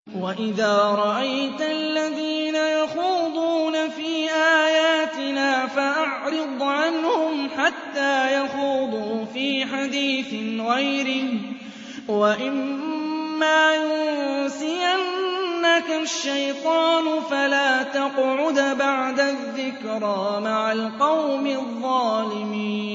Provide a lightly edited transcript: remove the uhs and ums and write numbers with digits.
وَإِذَا رَأَيْتَ الَّذِينَ يَخُوضُونَ فِي آيَاتِنَا فَأَعْرِضْ عَنْهُمْ حَتَّىٰ يَخُوضُوا فِي حَدِيثٍ غَيْرِهِ ۚ وَإِمَّا يُنسِيَنَّكَ الشَّيْطَانُ فَلَا تَقْعُدْ بَعْدَ الذِّكْرَىٰ مَعَ الْقَوْمِ الظَّالِمِينَ